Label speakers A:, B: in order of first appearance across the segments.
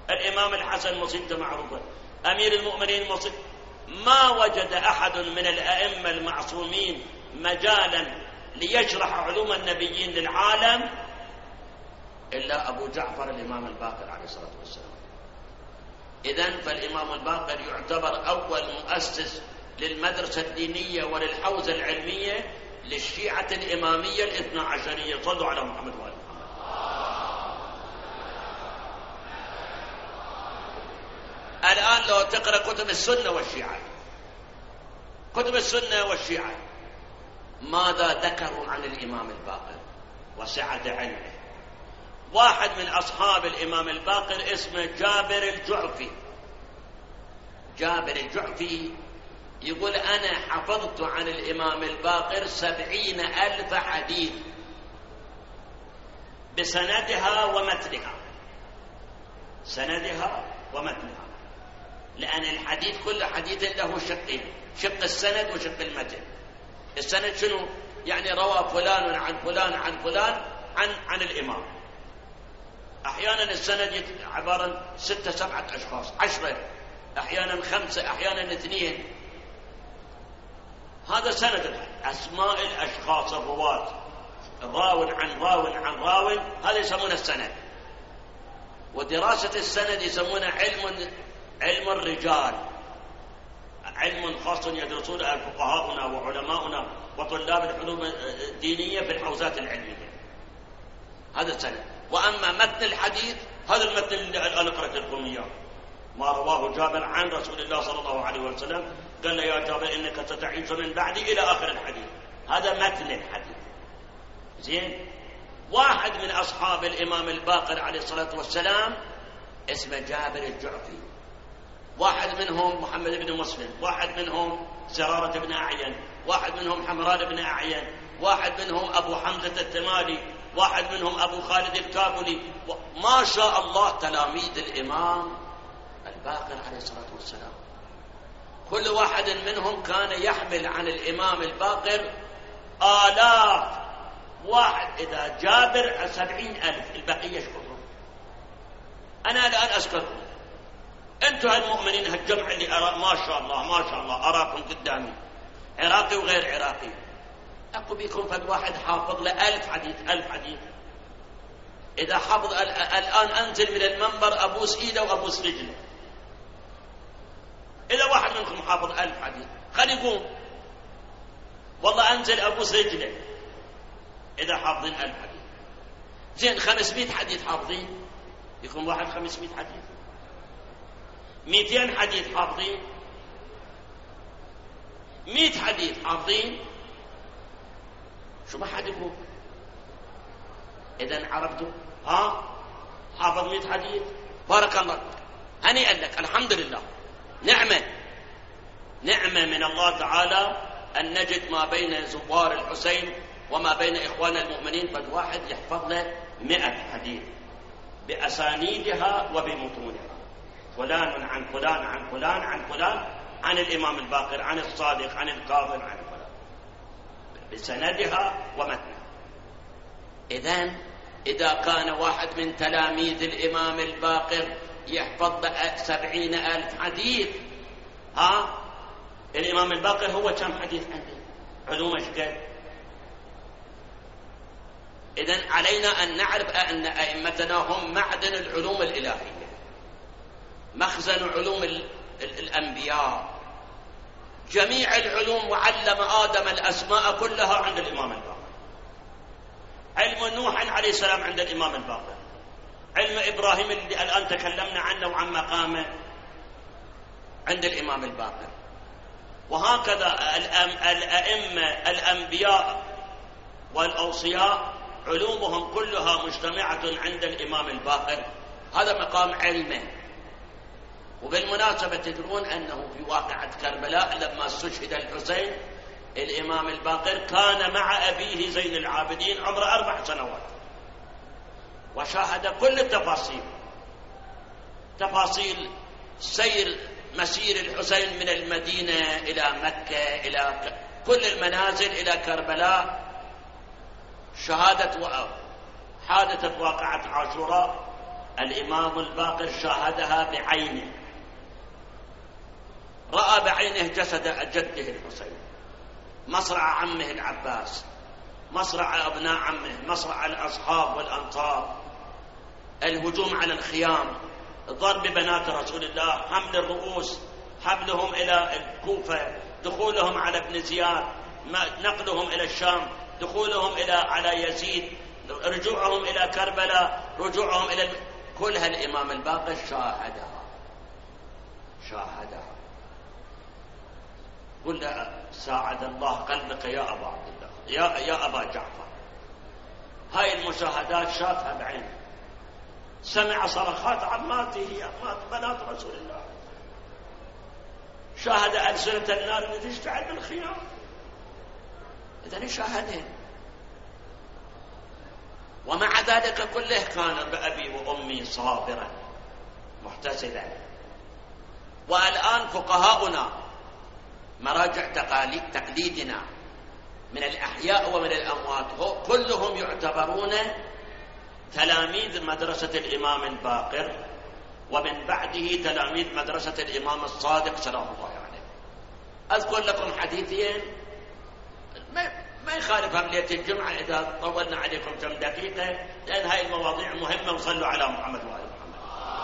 A: الإمام الحسن مصيبته معروفة، أمير المؤمنين مصيبته. ما وجد أحد من الأئمة المعصومين مجالا ليشرح علوم النبيين للعالم إلا أبو جعفر الإمام الباقر عليه الصلاة والسلام. إذن فالإمام الباقر يعتبر أول مؤسس للمدرسة الدينية وللحوزة العلمية للشيعة الإمامية الاثنى عشرية. صلوا على محمد وآل محمد. الآن لو تقرأ كتب السنة والشيعة، كتب السنة والشيعة ماذا ذكروا عن الإمام الباقر وسعة علمه؟ واحد من أصحاب الإمام الباقر اسمه جابر الجعفي. جابر الجعفي يقول أنا حفظت عن الإمام الباقر 70,000 حديث بسندها ومتنها، سندها ومتنها، لأن الحديث كل حديث له شقين، شق السند وشق المتن. السند شنو؟ يعني روى فلان عن فلان عن فلان عن الإمام. أحيانا السند عبارة عن 6 7 أشخاص، 10، أحيانا 5، أحيانا 2. هذا سند. أسماء الأشخاص الرواة، راو عن راو عن راو، هذا يسمونه السند. ودراسة السند يسمونه علم الرجال، علم خاص يدرسونه فقهاؤنا وعلماؤنا وطلاب العلوم الدينية في الحوزات العلمية. هذا السند. وأما متن الحديث هذا المتن اللي الآن قرأت لكم إياه، ما رواه جابر عن رسول الله صلى الله عليه وسلم، قال له يا جابر إنك ستعيش من بعدي إلى آخر الحديث. هذا متن الحديث. زين. واحد من أصحاب الإمام الباقر عليه الصلاة والسلام اسمه جابر الجعفي. واحد منهم محمد بن مسلم، واحد منهم زرارة بن أعين، واحد منهم حمران بن أعين، واحد منهم أبو حمزة التمالي، واحد منهم أبو خالد الكابلي. ما شاء الله تلاميذ الإمام الباقر عليه الصلاة والسلام. كل واحد منهم كان يحمل عن الإمام الباقر آلاف. واحد إذا جابر 70,000، البقية يشكرهم. أنا الآن أذكركم، أنتم هالمؤمنين هالجمع اللي أرى ما شاء الله ما شاء الله أراكم قدامي، عراقي وغير عراقي. أقول بكم فد واحد حافظ له 1000 حديث، 1000 حديث. إذا حفظ الآن أنزل من المنبر أبوس إيده وأبوس رجله. إذا واحد منكم حافظ 1000 حديث خلي يقوم، والله أنزل أبوس رجله. إذا حافظين 1000 حديث زين، 500 حديث حافظين، يكون واحد 500 حديث. 200 حديث حافظين، 100 حديث حافظين. شو ما حد يقول. إذن عرفتوا؟ حافظ 100 حديث، بارك الله، هنيئا لك، الحمد لله. نعمة من الله تعالى أن نجد ما بين زوار الحسين وما بين إخوان المؤمنين قد واحد يحفظ له 100 حديث بأسانيدها وبمتونها، فلان عن فلان عن فلان عن فلان عن الإمام الباقر عن الصادق عن الكاظم عن فلان بسندها ومتنها. إذن إذا كان واحد من تلاميذ الإمام الباقر يحفظ 70,000 حديث، الإمام الباقر هو كم حديث عنده؟ علوم أشكال. إذن علينا أن نعرف أن أئمتنا هم معدن العلوم الإلهية، مخزن علوم الأنبياء. جميع العلوم، وعلم آدم الأسماء كلها عند الإمام الباقر. علم نوح عليه السلام عند الإمام الباقر، علم إبراهيم اللي الآن تكلمنا عنه وعن مقامه عند الإمام الباقر. وهكذا الأئمة الأنبياء والأوصياء علومهم كلها مجتمعة عند الإمام الباقر. هذا مقام علمه. وبالمناسبة تدرون أنه في واقعة كربلاء لما استشهد الحسين، الإمام الباقر كان مع أبيه زين العابدين عمره 4 سنوات، وشاهد كل التفاصيل، تفاصيل مسير الحسين من المدينة إلى مكة، إلى كل المنازل، إلى كربلاء، شهادة حادثة واقعة عاشوراء، الإمام الباقر شاهدها بعينه، رأى بعينه جسد جده الحسين، مصرع عمه العباس، مصرع أبناء عمه، مصرع الأصحاب والأنصار، الهجوم على الخيام، ضرب بنات رسول الله، حمل الرؤوس، حملهم إلى الكوفة، دخولهم على ابن زياد، نقلهم إلى الشام، دخولهم على يزيد، رجوعهم إلى كربلاء، رجوعهم إلى كلها الإمام الباقر شاهدها. قل ساعد الله قلبك يا أبا عبد الله، يا أبا جعفر. هاي المشاهدات شافها بعينه، سمع صرخات عماته، عمات بنات رسول الله، شاهد ألسنة النار التي تشتعل بالخيام. إذن شاهدين، ومع ذلك كله كان بأبي وأمي صابرا محتسبا. والآن فقهاؤنا مراجع تقليدنا من الأحياء ومن الأموات كلهم يعتبرون تلاميذ مدرسة الإمام الباقر، ومن بعده تلاميذ مدرسة الإمام الصادق سلام الله عليه. أذكر لكم حديثين ما يخالف عملية الجمعة إذا طولنا عليكم كم دقيقة، لأن هاي المواضيع مهمة، وصلوا على محمد وآل محمد.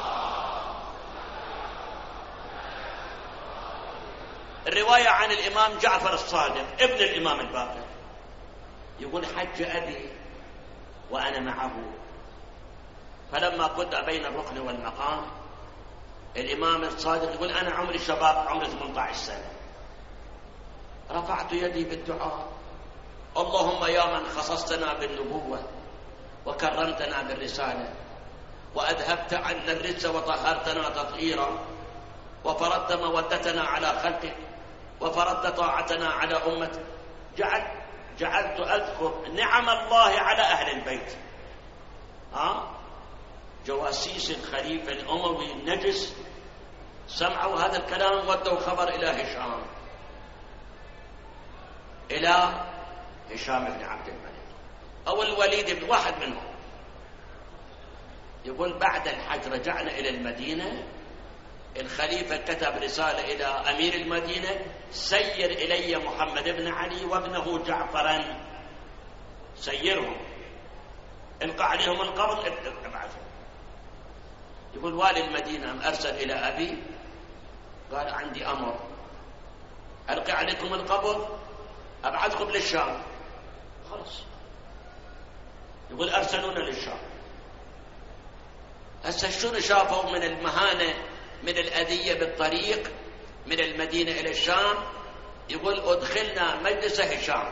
A: الرواية عن الإمام جعفر الصادق ابن الإمام الباقر يقول: حج أبي وأنا معه، فلما كنت بين الركن والمقام الإمام الصادق يقول: أنا عمري شباب، عمري 18 سنة، رفعت يدي بالدعاء: اللهم يا من خصصتنا بالنبوة وكرمتنا بالرسالة وأذهبت عنا الرجس وطهرتنا تطهيرا وفرضت مودتنا على خلقك وفرضت طاعتنا على أمتك، جعلت أذكر نعم الله على أهل البيت. جواسيس الخليفة الأموي النجس سمعوا هذا الكلام، ودوا خبر إلى هشام بن عبد الملك أو الوليد بن واحد منهم. يقول: بعد الحج رجعنا إلى المدينة، الخليفة كتب رسالة إلى أمير المدينة: سير إلي محمد بن علي وابنه جعفرا، سيرهم، القى عليهم القبض، ابعثهم. يقول: والي المدينة أرسل إلى أبي قال: عندي أمر، ألقي عليكم القبض، أبعثكم للشام. خلاص. يقول: أرسلونا للشام. هسه شنو شافوا من المهانة، من الأذية بالطريق من المدينة إلى الشام؟ يقول: أدخلنا مجلس هشام.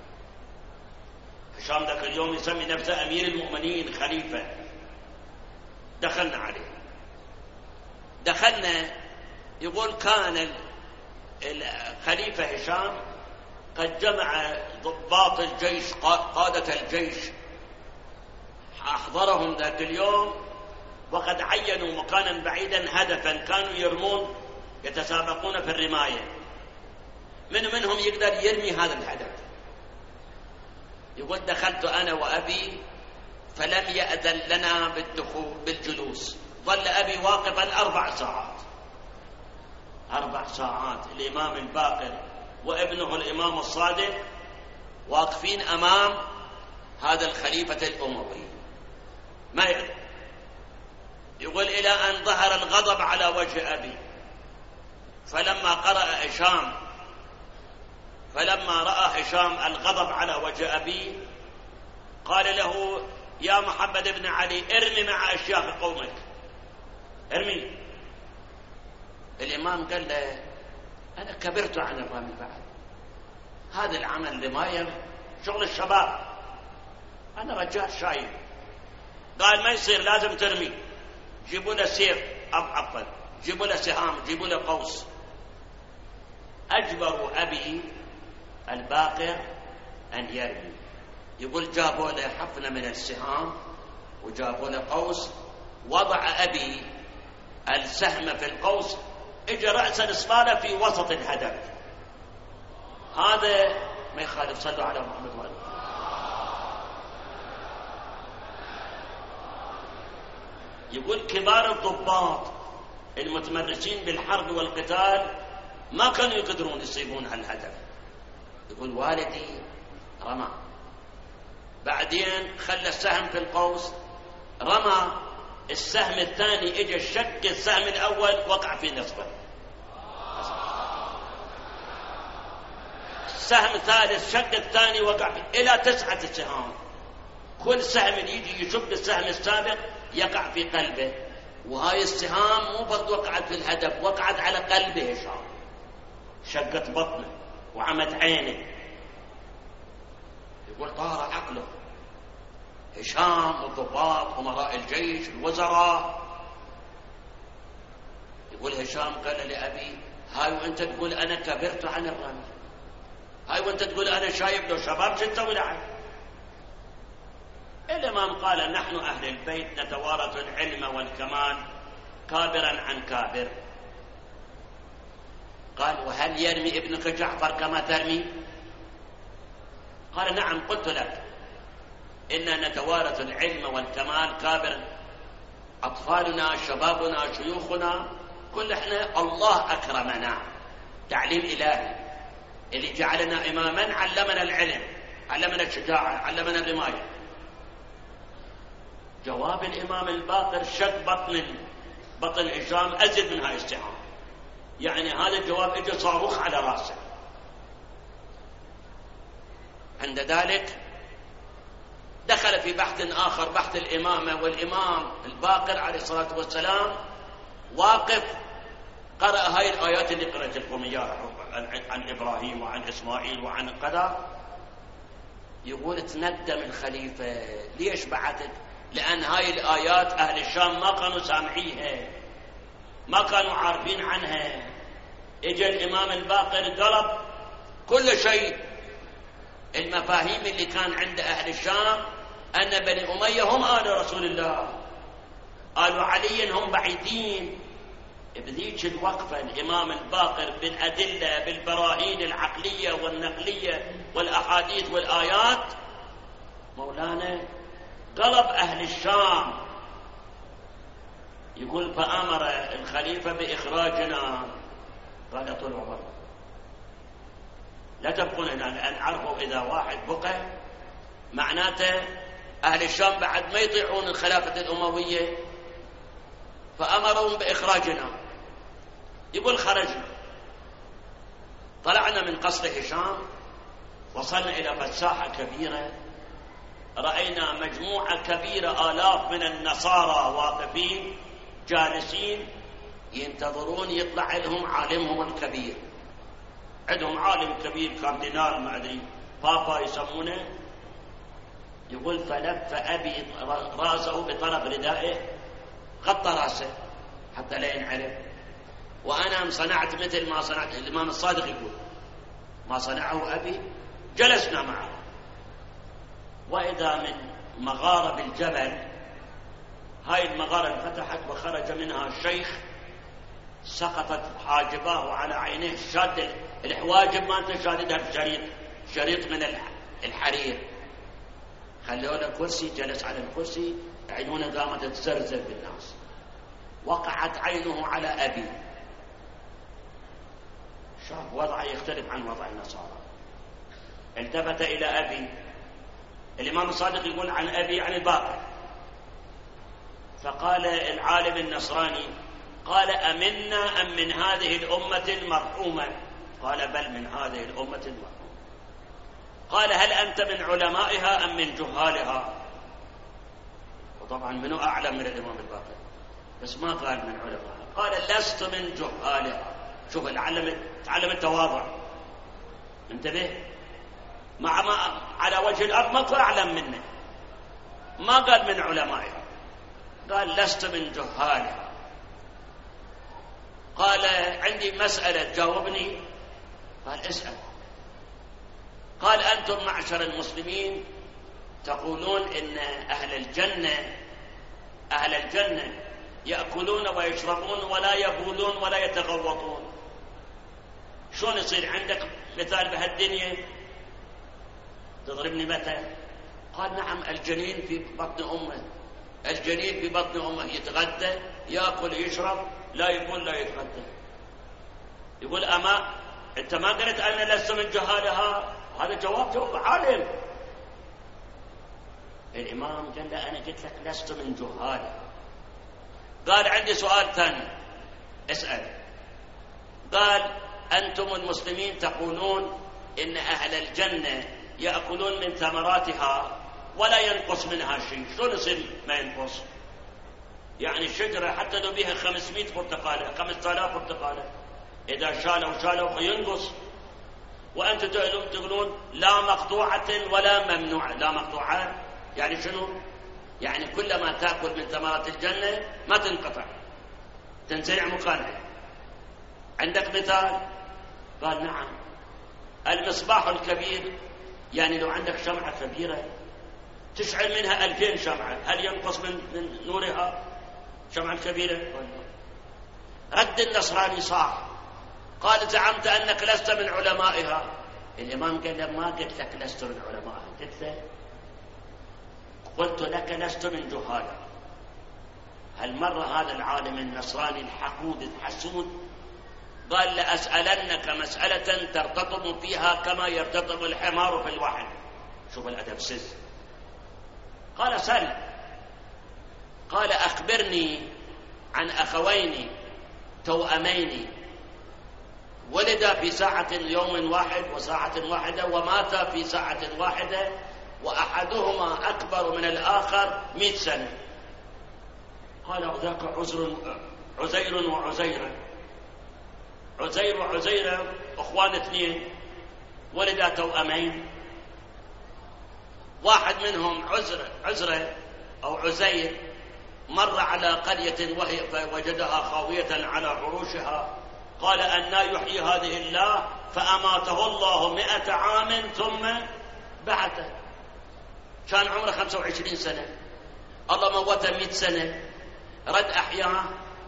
A: هشام ذاك اليوم يسمي نفسه أمير المؤمنين خليفة. دخلنا عليه، دخلنا. يقول: كان الخليفة هشام قد جمع ضباط الجيش، قادة الجيش، أحضرهم ذاك اليوم، وقد عينوا مكانا بعيدا هدفا كانوا يرمون، يتسابقون في الرماية، منهم يقدر يرمي هذا الهدف. يقول: دخلت أنا وأبي فلم يأذن لنا بالدخول بالجلوس، ظل أبي واقفا 4 ساعات. 4 ساعات الإمام الباقر وابنه الإمام الصادق واقفين أمام هذا الخليفة الأموي ما يأذن. يقول: إلى أن ظهر الغضب على وجه أبي، فلما رأى هشام الغضب على وجه أبي قال له: يا محمد بن علي، ارمي مع أشياخ قومك، ارمي. الإمام قال له: أنا كبرت عن الرمي بعد، هذا العمل رماية شغل الشباب، أنا رجال شايب. قال: ما يصير، لازم ترمي، جيبوا له سيف، عفوا جيبوا له سهام، جيبوا له قوس. أجبروا أبي الباقر أن يرمي. يقول: جابوا له حفنة من السهام وجابوا له قوس، وضع أبي السهم في القوس، اجى رأس الإصبالة في وسط الهدف. هذا ما يخالف. صلوا على محمد وآله. يقول كبار الضباط المتمرسين بالحرب والقتال ما كانوا يقدرون يصيبون على الهدف. يقول والدي رمى، بعدين خلى السهم في القوس، رمى السهم الثاني، اجى شق السهم الاول وقع في نصفه. السهم الثالث شق الثاني وقع في الى 9 سهام. كل سهم يجي يشب السهم السابق يقع في قلبه، وهاي السهام مو بس وقعت في الهدف، وقعت على قلبه هشام، شقت بطنه وعمت عينه. يقول طار عقله. هشام والضباط أمراء الجيش الوزراء. يقول هشام قال لأبي هاي وانت تقول أنا كبرت عن الرمي، هاي وانت تقول أنا شايب لو شباب شو تسوي لعب. الإمام قال نحن أهل البيت نتوارث العلم والكمال كابرا عن كابر. قال وهل يرمي ابنك جعفر كما ترمي؟ قال نعم، قلت لك إننا نتوارث العلم والكمال كابرا، أطفالنا شبابنا شيوخنا كل احنا الله أكرمنا، تعليم إلهي اللي جعلنا إماما، علمنا العلم، علمنا الشجاعة، علمنا الرماية. جواب الإمام الباقر شق بطن هشام أزيد من هاي السهام، يعني هذا الجواب اجى صاروخ على راسه. عند ذلك دخل في بحث آخر، بحث الإمامة، والإمام الباقر عليه الصلاة والسلام واقف قرأ هاي الآيات اللي قرأت لكم إياها عن إبراهيم وعن إسماعيل وعن القدر. يقول تندم الخليفة ليش بعتت؟ لأن هاي الآيات أهل الشام ما كانوا سامعيها، ما كانوا عارفين عنها. اجى الإمام الباقر قلب كل شيء. المفاهيم اللي كان عند أهل الشام أن بني أمية هم آل رسول الله، آل علي هم بعيدين. بذيك الوقفة الإمام الباقر بالأدلة بالبراهين العقلية والنقلية والأحاديث والآيات مولانا قلب أهل الشام. يقول فأمر الخليفة بإخراجنا. قال طلعوا برا، لا تبقون هنا، لأن عرفوا إذا واحد بقى معناته أهل الشام بعد ما يطيعون الخلافة الأموية، فأمرهم بإخراجنا. يقول خرجنا، طلعنا من قصر هشام، وصلنا إلى مساحة كبيرة، رأينا مجموعة كبيرة آلاف من النصارى واقفين جالسين ينتظرون يطلع لهم عالمهم الكبير. عندهم عالم كبير كاردينال ما أدري بابا يسمونه. يقول فلف أبي راسه بطرف ردائه، غطى راسه حتى لا ينعرف، وأنا صنعت مثل ما صنعت. الإمام الصادق يقول ما صنعه أبي، جلسنا معه، وإذا من مغارة بالجبل، هاي المغارة انفتحت وخرج منها الشيخ، سقطت حاجباه على عينيه، شاد الحواجب ما انت شاددها بشريط من الحرير. خلوا له كرسي، جلس على الكرسي، عيونه قامت تزرزر بالناس. وقعت عينه على أبي، شاف وضعه يختلف عن وضع النصارى، التفت إلى أبي. الإمام الصادق يقول عن أبي عن الباقر. فقال العالم النصراني قال أمنا أم من هذه الأمة المرحومة؟ قال بل من هذه الأمة المرحومة. قال هل أنت من علمائها أم من جهالها؟ وطبعا منه أعلم من الإمام الباقر، بس ما قال من علمائها، قال لست من جهالها. شوف تعلم التواضع، انتبه، مع ما على وجه الأرض ما كان أعلم منه، ما قال من علمائها، قال لست من جهالها. قال عندي مسألة جاوبني. قال اسأل. قال أنتم معشر المسلمين تقولون إن أهل الجنة يأكلون ويشربون ولا يبولون ولا يتغوطون، شلون يصير عندك مثال بهالدنيا؟ تضربني مثل؟ قال نعم، الجنين في بطن أمه الجنين في بطن أمه يتغذى، يأكل يشرب، لا يقول لا يتغذى. يقول أما أنت ما قلت أنا لست من جهالها؟ هذا جواب عالم. الإمام قال له أنا قلت لك لست من جهالها. قال عندي سؤال ثاني اسأل. قال أنتم المسلمين تقولون إن أهل الجنة يأكلون من ثمراتها ولا ينقص منها شيء، شلون يصير ما ينقص؟ يعني الشجرة حتى لو بها 500 برتقالة 5000 برتقالة إذا شالوا ينقص. وأنتم تقولون لا مقطوعة ولا ممنوعة. لا مقطوعة يعني شنو؟ يعني كلما تأكل من ثمرات الجنة ما تنقطع، تنزرع مكانها. عندك مثال؟ قال نعم. المصباح الكبير، يعني لو عندك شمعة كبيرة تشعل منها 2000 شمعة، هل ينقص من نورها شمعة كبيرة؟ رد النصراني صح، قال زعمت أنك لست من علمائها. الإمام قال له ما قلت لك لست من علمائها، قلت لك لست من جهالها. هالمرة هذا العالم النصراني الحقود الحسود قال لأسألنك مسألة ترتطم فيها كما يرتطم الحمار في الوحل. شوف الأدب سز. قال سل. قال أخبرني عن أخوين توأمين ولدا في ساعة يوم واحد وساعة واحدة وماتا في ساعة واحدة وأحدهما أكبر من الآخر 100 سنة. قال ذاك عزير وعزيرة. عزير وعزيرة أخوان اثنين ولدا توأمين، واحد منهم عزرة أو عزير مر على قرية وهي وجدها خاوية على عروشها، قال أنى يحيي هذه الله؟ فأماته الله 100 عام ثم بعثه. كان عمره 25 سنة، الله موته 100 سنة، رد أحياه.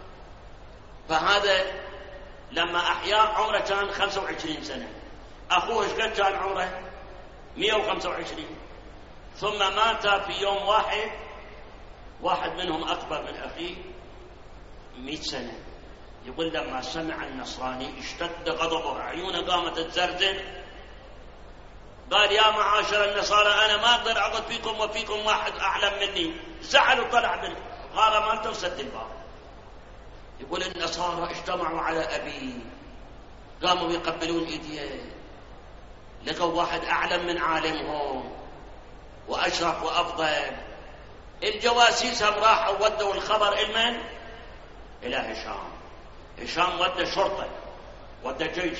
A: فهذا لما أحياه عمره كان 25 سنة. أخوه ايش قد كان عمره؟ 125. ثم مات في يوم واحد منهم أكبر من أخيه 100 سنة. يقول لما سمع النصراني اشتد غضبه، عيونه قامت تزرزن. قال يا معاشر النصارى أنا ما أقدر أقعد فيكم وفيكم واحد أعلم مني. زعل وطلع من غارة مالته وسد الباب. يقول النصارى اجتمعوا على أبي، قاموا يقبلون إيديه، لقوا واحد أعلم من عالمهم وأشرف وأفضل. الجواسيس هم راحوا ودوا الخبر إلى هشام. هشام ودى شرطة، ودى جيش،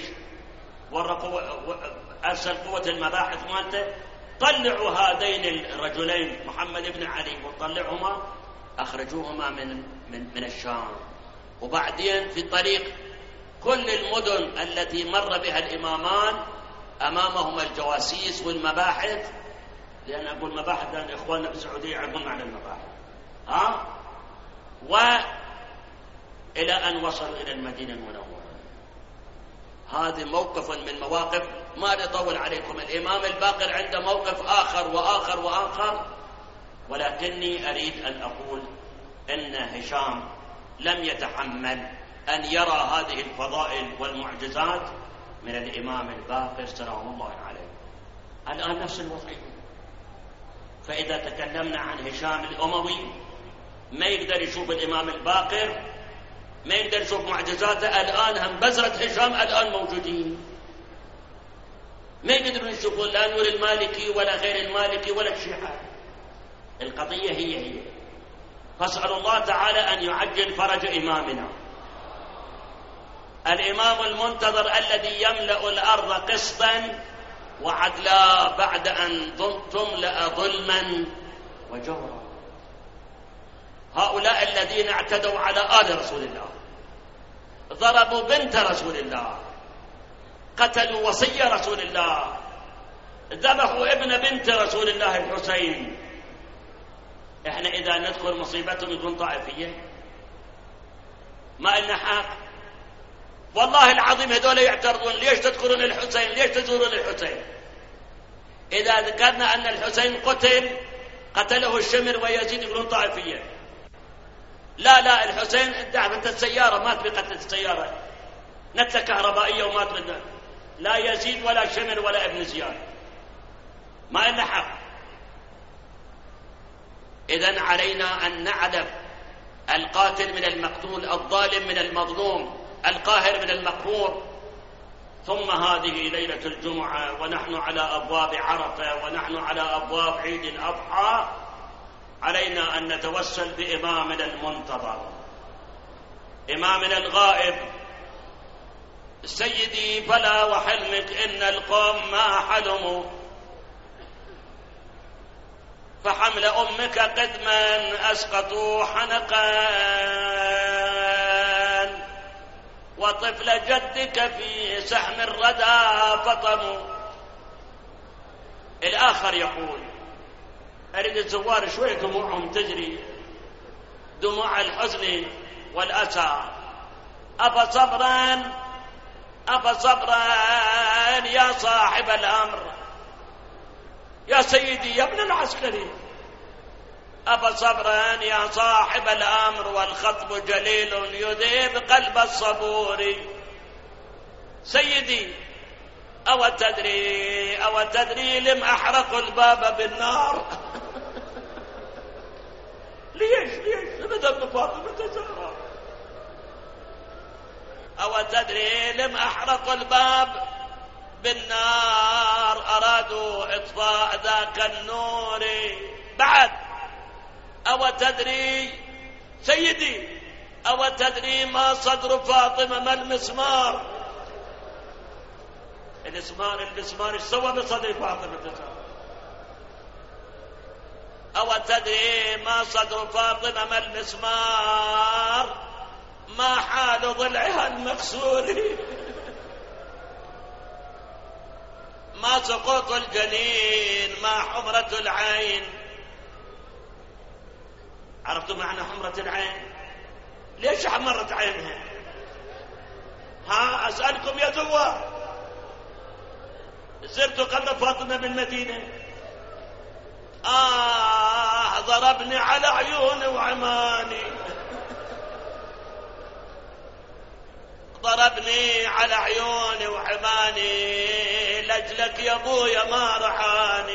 A: أرسل قوة المباحث مالته، طلعوا هذين الرجلين محمد بن علي وطلعهما، أخرجوهما من الشام. وبعدين في طريق كل المدن التي مر بها الإمامان أمامهما الجواسيس والمباحث، لأن أقول مباحث لأن إخواننا في السعودية يعرفون معنى المباحث، وإلى أن وصلوا إلى المدينة المنورة. هذا موقف من مواقف، ما لطول عليكم. الإمام الباقر عنده موقف آخر وآخر وآخر، ولكني أريد أن أقول أن هشام لم يتحمل أن يرى هذه الفضائل والمعجزات من الإمام الباقر سلام الله عليه. الآن نفس الوضعية. فإذا تكلمنا عن هشام الأموي ما يقدر يشوف الإمام الباقر، ما يقدر يشوف معجزاته. الآن هم بزرة هشام الآن موجودين، ما يقدرون يشوفون لا نور المالكي ولا غير المالكي ولا الشيعة. القضية هي فاسأل الله تعالى أن يعجل فرج إمامنا الإمام المنتظر الذي يملأ الأرض قسطا وعدلا بعد أن تملأ ظلما وجورا. هؤلاء الذين اعتدوا على آل رسول الله، ضربوا بنت رسول الله، قتلوا وصي رسول الله، ذبحوا ابن بنت رسول الله الحسين. احنا إذا ندخل مصيبتهم يكون طائفية، ما إلنا حق. والله العظيم هذول يعترضون ليش تذكرون الحسين، ليش تزورون الحسين؟ إذا ذكرنا أن الحسين قتل قتله الشمر ويزيد يقولون طائفية. لا الحسين دعبت السيارة، مات بقتل السيارة، نتلة كهربائية ومات منه. لا يزيد ولا شمر ولا ابن زياد، ما إلا حق. إذن علينا أن نعرف القاتل من المقتول، الظالم من المظلوم، القاهر من المقهور. ثم هذه ليلة الجمعة ونحن على أبواب عرفة ونحن على أبواب عيد الأضحى، علينا أن نتوسل بإمامنا المنتظر، إمامنا الغائب. سيدي فلا وحلمك إن القوم ما حلموا، فحمل أمك قدما أسقطوا حنقا، وطفل جدك في سهم الردى فطموا. الآخر يقول: أريد الزوار شوي دموعهم تجري، دموع الحزن والأسى. أبا صبرا يا صاحب الأمر، يا سيدي يا ابن العسكري، أبا صبرا يا صاحب الأمر، والخطب جليل يذيب قلب الصبور. سيدي أو تدري لم أحرق الباب بالنار؟ ليش ندم فاطمة الزهراء؟ أو تدري لم أحرق الباب بالنار؟ أرادوا إطفاء ذاك النور. بعد أو تدري سيدي، أو تدري ما صدر فاطمة ما المسمار؟ المسمار ايش سوى بصدر فاطمة؟ أو تدري ما صدر فاطمة ما المسمار؟ ما حال ضلعها المكسور؟ ما سقوط الجنين؟ ما حمرة العين؟ عرفتم معنى حمرة العين؟ ليش حمرت عينها؟ أسألكم يا زوار، زرت قبر فاطمة بالمدينة؟ ضربني على عيوني وعماني، ضربني على عيوني وعماني، لجلك يا ابويا ما رحاني.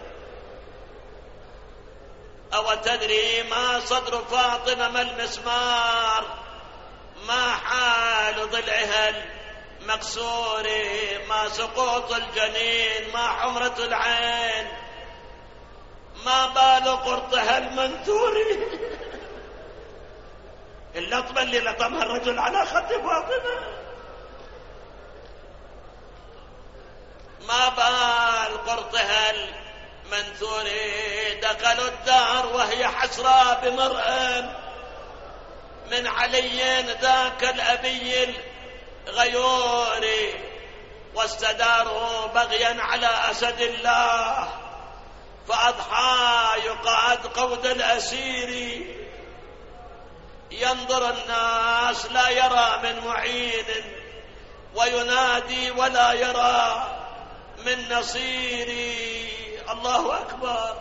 A: أو تدري ما صدر فاطمة ما المسمار؟ ما حال ضلعها المكسور؟ ما سقوط الجنين؟ ما حمرة العين؟ ما بال قرطها المنثور؟ اللطمة اللي لطمها الرجل على خد فاطمة، ما بال قرطها المنثور؟ دخلوا الدار وهي حسرى بمرأة من علي ذاك الأبي الغيور، واستداروا بغيا على أسد الله، فأضحى يقعد قود الأسير. ينظر الناس لا يرى من معين، وينادي ولا يرى من نصير. الله أكبر.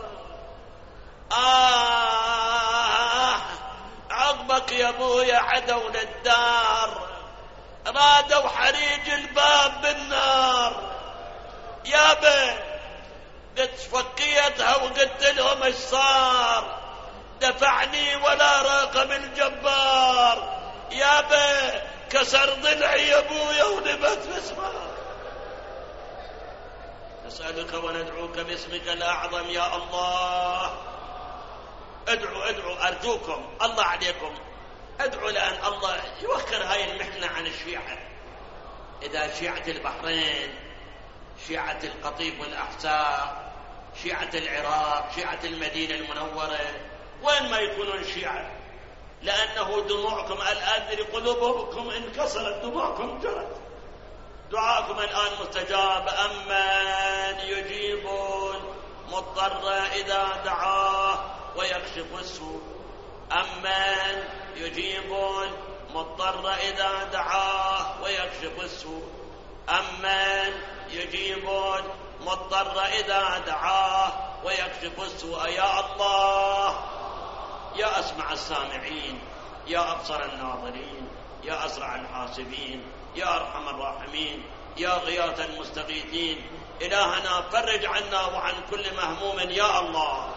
A: عقبك يا ابويا عدوا للدار، رادوا حريج الباب بالنار. يابا قد فكيتها وقلت لهم ايش صار، دفعني ولا راقم الجبار. يابا كسر ضلعي يا ابويا ونبت مسمار. نسألك وندعوك باسمك الأعظم يا الله. ادعوا أرجوكم الله عليكم، ادعوا لأن الله يوخر هاي المحنة عن الشيعة. إذا شيعة البحرين، شيعة القطيف والأحساء، شيعة العراق، شيعة المدينة المنورة، وين ما يكونون شيعة، لأنه دموعكم الآن قلوبكم انكسرت، دموعكم جرت. دعاءكم الآن مستجاب. أمن يجيب المضطر إذا دعاه ويكشف السوء. أمن يجيب المضطر إذا دعاه ويكشف السوء. أمن يجيب المضطر إذا دعاه ويكشف السوء يا الله. يا أسمع السامعين، يا أبصر الناظرين، يا أسرع الحاسبين، يا أرحم الراحمين، يا غياث المستغيثين. إلهنا فرج عنا وعن كل مهموم يا الله.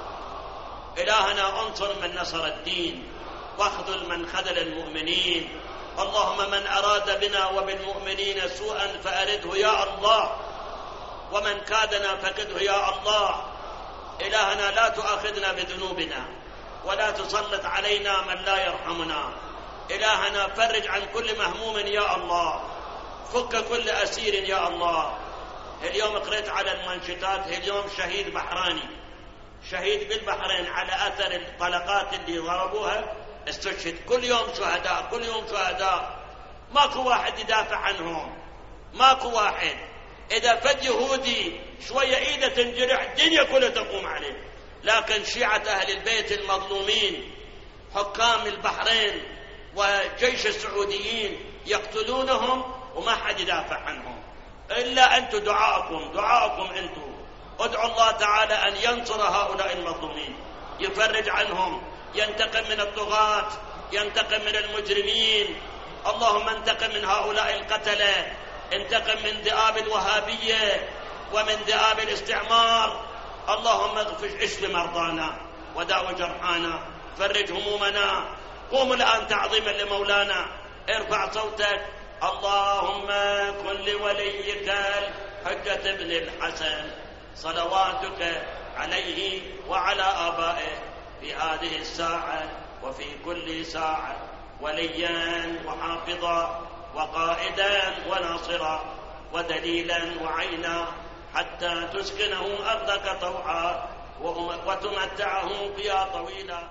A: إلهنا انصر من نصر الدين واخذل من خذل المؤمنين. اللهم من أراد بنا وبالمؤمنين سوءا فأرده يا الله، ومن كادنا فكده يا الله. إلهنا لا تؤاخذنا بذنوبنا ولا تسلط علينا من لا يرحمنا. إلهنا فرج عن كل مهموم يا الله، فك كل أسير يا الله. اليوم قرأت على المنشطات اليوم شهيد بحراني، شهيد بالبحرين على أثر الطلقات اللي ضربوها استشهد. كل يوم شهداء، كل يوم شهداء، ماكو واحد يدافع عنهم، ماكو واحد. إذا فد يهودي شوية إيده تنجرح الدنيا كلها تقوم عليه، لكن شيعة أهل البيت المظلومين حكام البحرين وجيش السعوديين يقتلونهم وما حد يدافع عنهم إلا أنتم. دعاءكم أنتم. ادعوا الله تعالى أن ينصر هؤلاء المظلومين، يفرج عنهم، ينتقم من الطغاة، ينتقم من المجرمين. اللهم انتقم من هؤلاء القتلة، انتقم من ذئاب الوهابية ومن ذئاب الاستعمار. اللهم اشف مرضانا وداو جرحانا، فرج همومنا. قوموا الآن تعظيما لمولانا، ارفع صوتك. اللهم كن لوليك الحجة ابن الحسن صلواتك عليه وعلى آبائه في هذه الساعة وفي كل ساعة وليا وحافظا وقائدا وناصرا ودليلا وعينا، حتى تسكنه أرضك طوعا وتمتعه فيها طويلا.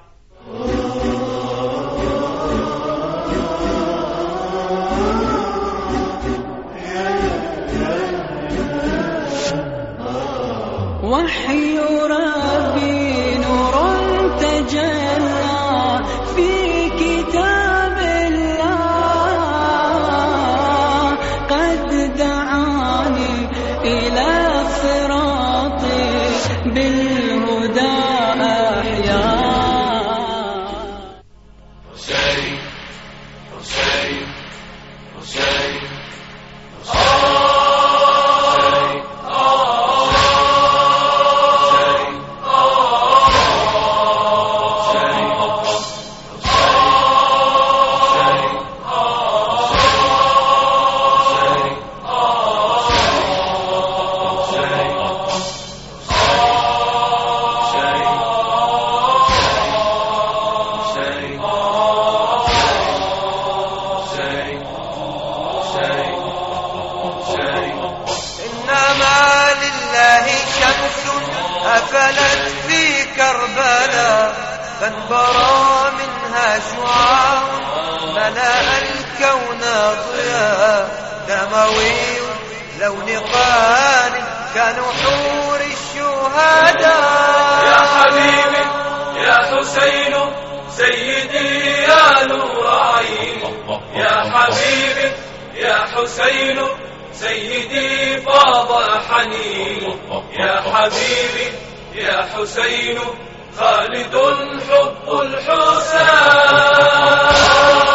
B: وحي ربي نور تجلى في كتاب الله، قد دعاني إلى الصراط بالهدى أحيا.
C: حسين حسين حسين
D: أفلت في كربلاء فانبرى منها شعاع ملأ الكون ضياء دموي لون قان كنحور الشهداء.
C: يا حبيبي يا حسين سيدي يا نور عيني، يا حبيبي يا حسين سيدي فاض حنين، يا حبيبي يا حسين خالد حب الحسين.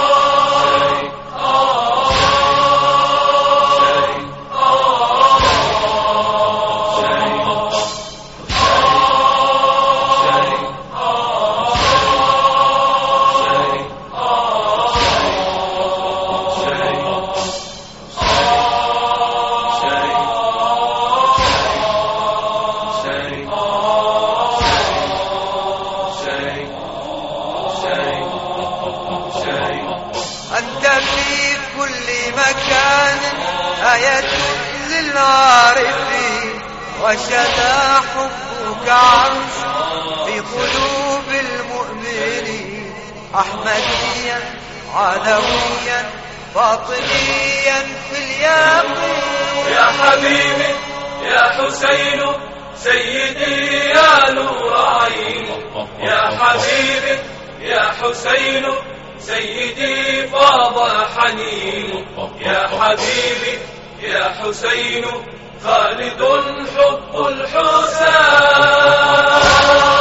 D: أنت في كل مكان آية للعارفين، وشدا حبك عرش في قلوب المؤمنين، أحمديا علويا باطنيا في اليقين.
C: يا حبيبي يا حسين سيدي يا نور عيني، يا حبيبي يا حسين سيدي فاض حنين، يا حبيبي يا حسين خالد حب الحسين.